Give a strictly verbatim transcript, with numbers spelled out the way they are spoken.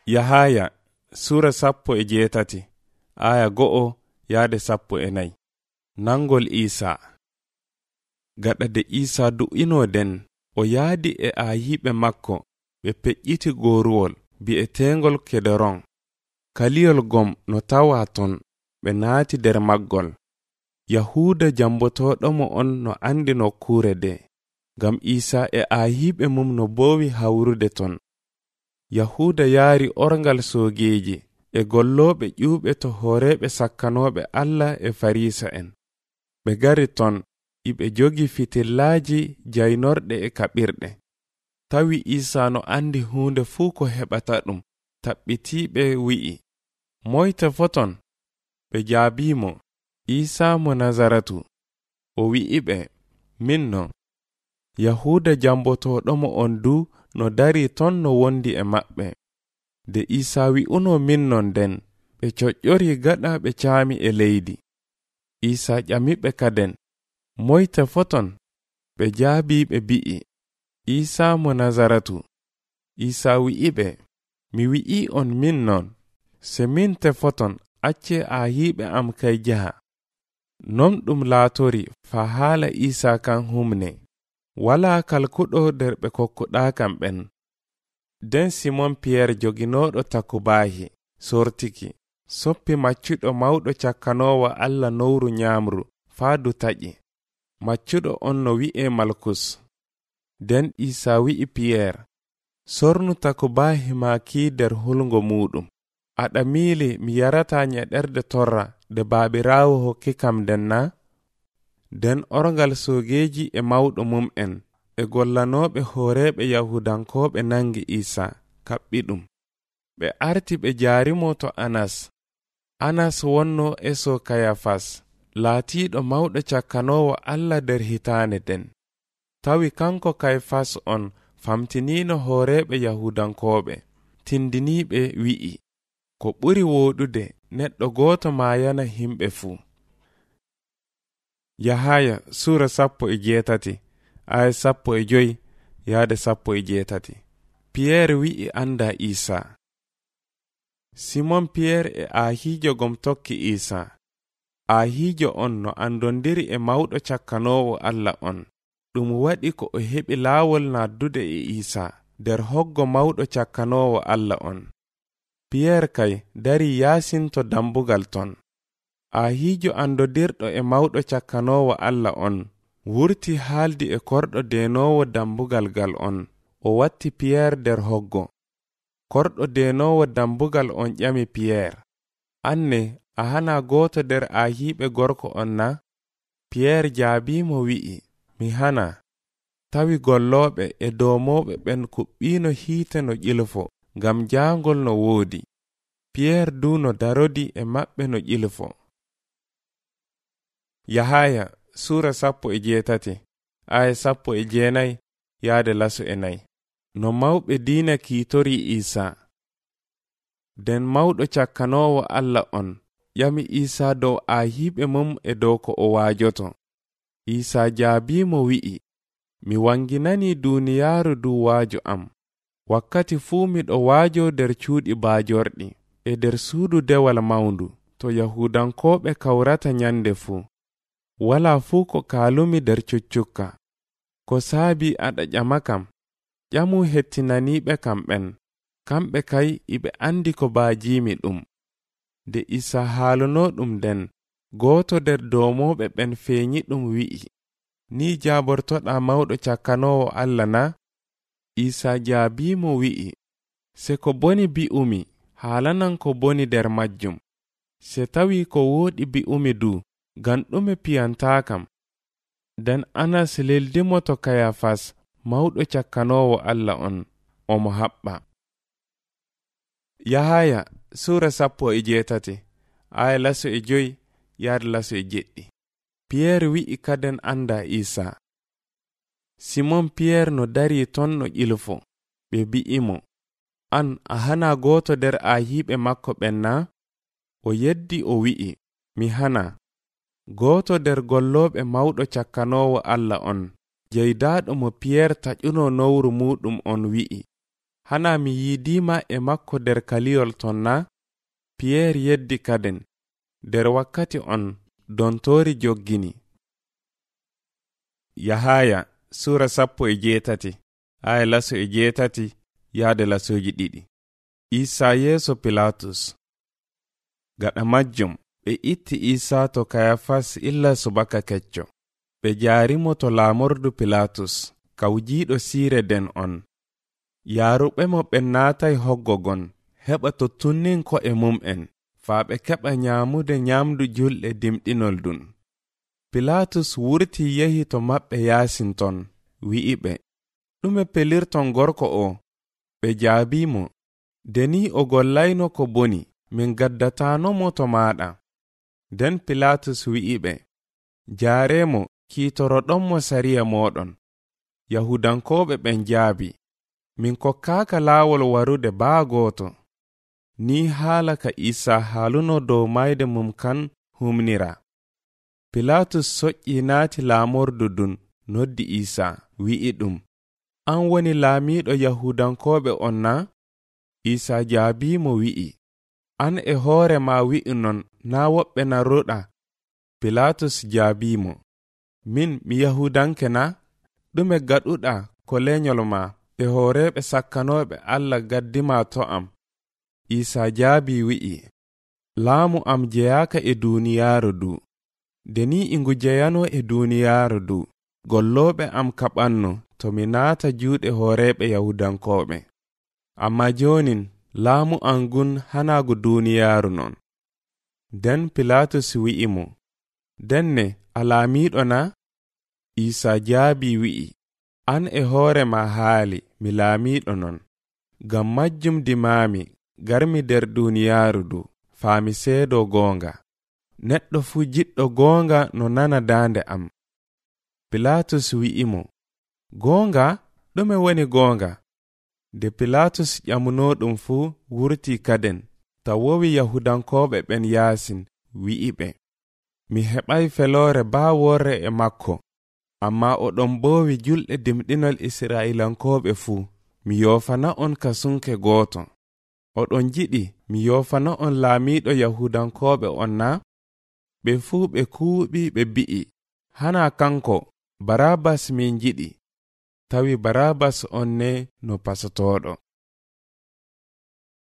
Yahaya sura sappo e jeetati aya go'o yaade sappo e nayi. Nangol Isa. Gaɗa de Isa du'inoden o yaadi e ayiɓe makko ɓe peƴƴiti goruwol bi'etengol Kederon. Kaliyol gom no tawa ton ɓe naati der maggol. Yahuda jambotoɗomo on no andi nokkure de, gam Isa e ayiɓe mum no bowi hawrude ton. Yahuda yaari orgal sogeji e golloɓe ƴuɓe to horeɓe sakkanoɓe Allah e farisa en. Ɓe gari ton iɓe jogi fitillaji jaynorɗe e kaɓirɗe. Tawi Isa no andi hunde fuu ko heɓata ɗum, taɓɓitiɓe wi'i, moyte foton? Ɓe jaabimo, Isa mo Nazaratu. O wi'iɓe, minno. Yahuda jambotoɗomo on du no dari ton no wondi e maɓɓe. De Isa wi'uno minnon den, ɓe coƴƴori gaɗa ɓe caami e leydi. Isa ƴamiɓe kaden, moyte foton? Ɓe jaabi ɓe bi'i, Isa mo Nazaratu. Isa wi'iɓe, mi wi'i on minnon, se min tefoton acce ayiɓe am kay jaha. Non ɗum laatori fa haala Isa kan humne, wala kalkuɗo nder ɓe kokkuɗakam ɓen. Den Simon Pierre joginoɗo takubahi sortiki, soppi maccuɗo mawɗo cakkanowo Allah nowru nyamru faadu taƴi. Maccuɗo on no wi'e Malkus. Den Isa wi'i Pierre, sornu takubahi ma ki der hulgo muɗum. Aɗa miili mi yarata nyeɗerde torra de baabirawo hokki kam den na? Den orgal sogeji e mawɗo mum en e gollanoɓe horeɓe Yahudankoɓe nangi Isa, kaɓɓi ɗum. Ɓe arti ɓe jaarimo to Anas. Anas wonno eso Kayafas, laatiɗo mawɗo cakkanowo Allah der hitaane den. Tawi kanko Kayafas on famtinino horeɓe Yahudankoɓe, tindiniɓe wi'i, ko ɓuri woɗude neɗɗo goto mayana himɓe fuu. Yahaya sura sappo e jeetati aya sappo e joyi yaade sappo e jeetati. Pierre wi'i anda Isa. Simon Pierre e ahijo gom tokki Isa. Ahijo on no andondiri e mawɗo cakkanowo Allah on. Ɗum waɗi ko o heɓi laawol naddude e Isa der hoggo mawɗo cakkanowo Allah on. Pierre kay dari yasinto dambugal ton. Ahijo andodirɗo e mawɗo cakkanowo Allah on wurti haaldi e korɗo denowo dambugal gal on. O watti Pierre der hoggo. Korɗo denowo dambugal on ƴami Pierre, anne a hana goto der ahiɓe gorko on na? Pierre jaabimo wi'i, mi hana. Tawi golloɓe e domoɓe ɓen kuɓɓino hiite no ƴilfo ngam jaangol no woodi. Pierre du no darodi e maɓɓe no ƴilfo. Yahaya sura sappo e jeetati aya sappo e jeenayi yaade laso e nayi. No mawɓe diina kiitori Isa. Den mawɗo cakkanowo Allah on ƴami Isa dow ahiɓe mum e dow ko o waajoto. Isa jaabimo wi'i, mi wanginani duniyaaru du waajo am. Wakkati fuu miɗo waajo der cuuɗi baajorɗi e der suudu dewal mawndu to Yahudankoɓe kawrata nyande fuu. Wala fuu ko kaalumi der cuccukka. Ko saabi aɗa ƴama kam, ƴamu hettinaniɓe kam ɓen, kamɓe kay iɓe andi ko baajimi ɗum. De Isa haaluno ɗum den, gooto der domoɓe ɓen feeñi ɗum wi'i, ni jaabortoɗa mawɗo cakkanowo Allah na? Isa jaabimo wi'i, se ko boni bi'umi haalanan ko boni der majjum. Se tawi ko woɗi bi'umi du, gan ɗume piyantakam. Den Anas leldimo to Kayafas, mawɗo cakkanowo Allah on, omo haɓɓa. Yahaya sura sappo e jeetati aya laso e joyi yaade laso e jeɗɗi. Pierre wi'i kaden anda Isa. Simon Pierre no dari ton no ƴilfo. Ɓe bi'imo, an a hana goto der ahiɓe makko ɓen na? O yeddi o wi'i, mi hana. Goto der golloɓe mawɗo cakkanowo Allah on, jeydaɗo mo Pierre taƴuno nowru muɗum on wi'i, hana mi yiidima e makko der kaliyol ton na? Pierre yeddi kaden, der wakkati on dontori joggini. Yahaya sura sappo e jeetati aya laso e jeetati yaade lasoji ɗiɗi. Isa yeso Pilatus. Gaɗa majjum ɓe itti Isa to Kayafas illa subaka kecco. Ɓe jaarimo to laamordu Pilatus kawjiiɗo siire den on. Yaaruɓe mo ɓe naatay hoggogon heɓa to tunnin ko e mum'en faa ɓe keɓa nyaamude nyamdu julɗe dimɗinol dun. Pilatus wurti yehi to maɓɓe yaasin ton wi'i ɓe, ɗume pelirton gorko o? Ɓe jaabimo, deni o gollayno ko boni, min gaddatano mo to maɗa. Den Pilatus wi'i ɓe, jaaremo kiitoroɗon mo sariya moɗon. Yahudankoɓe ɓen jaabi, min kokkaaka laawol warude baa gooto. Ni haala ka Isa haaluno dow mayde mum kan humnira. Pilatus soƴƴi naati laamordu dun noddi Isa wi'i ɗum, an woni laamiiɗo Yahudankoɓe on na? Isa jaabimo wi'i, an e hoore ma wi'i non na woɓɓe narruɗa. Pilatus jaabimo, min mi Yahudanke na? Ɗume gaɗuɗa ko lenyol ma e hooreɓe sakkanoɓe Allah gaddima to am? Isa jaabi wi'i, laamu am jeyaaka e duniyaaru du. Deni ingu jeyano e duniyaaru du, golloɓe am kaɓanno to mi naata juuɗe hooreɓe Yahudankoɓe. Amma jonin laamu am gun hanagu duniyaaru non. Den Pilatus wi'i mo, denne a laamiɗo na? Isa jaabi wi'i, an e hoore ma haali mi laamiɗo non. Gam majjum dimami garmi der duniyaaru du faami seedo goonga. Neɗɗo fu jiɗɗo goonga no nana daande am. Pilatus wi'i mo, goonga? Ɗume woni goonga? De Pilatus ƴamuno ɗum fu wurti kaden tawowi Yahudankoɓe ɓen yaasin wi'i ɓe, mi heɓay feloore baa worre e makko, amma oɗon boowi julɗe dimɗinol Israilankoɓe fu, mi yoofana on kasunke gooto. Oɗon jiɗi mi yoofana on laamiɗo Yahudankoɓe on na? Ɓe fuu ɓe kuuɓi ɓe bi'i, hana kanko, Barabas min jiɗi. Tawi Barabas on ne no pasotoɗo.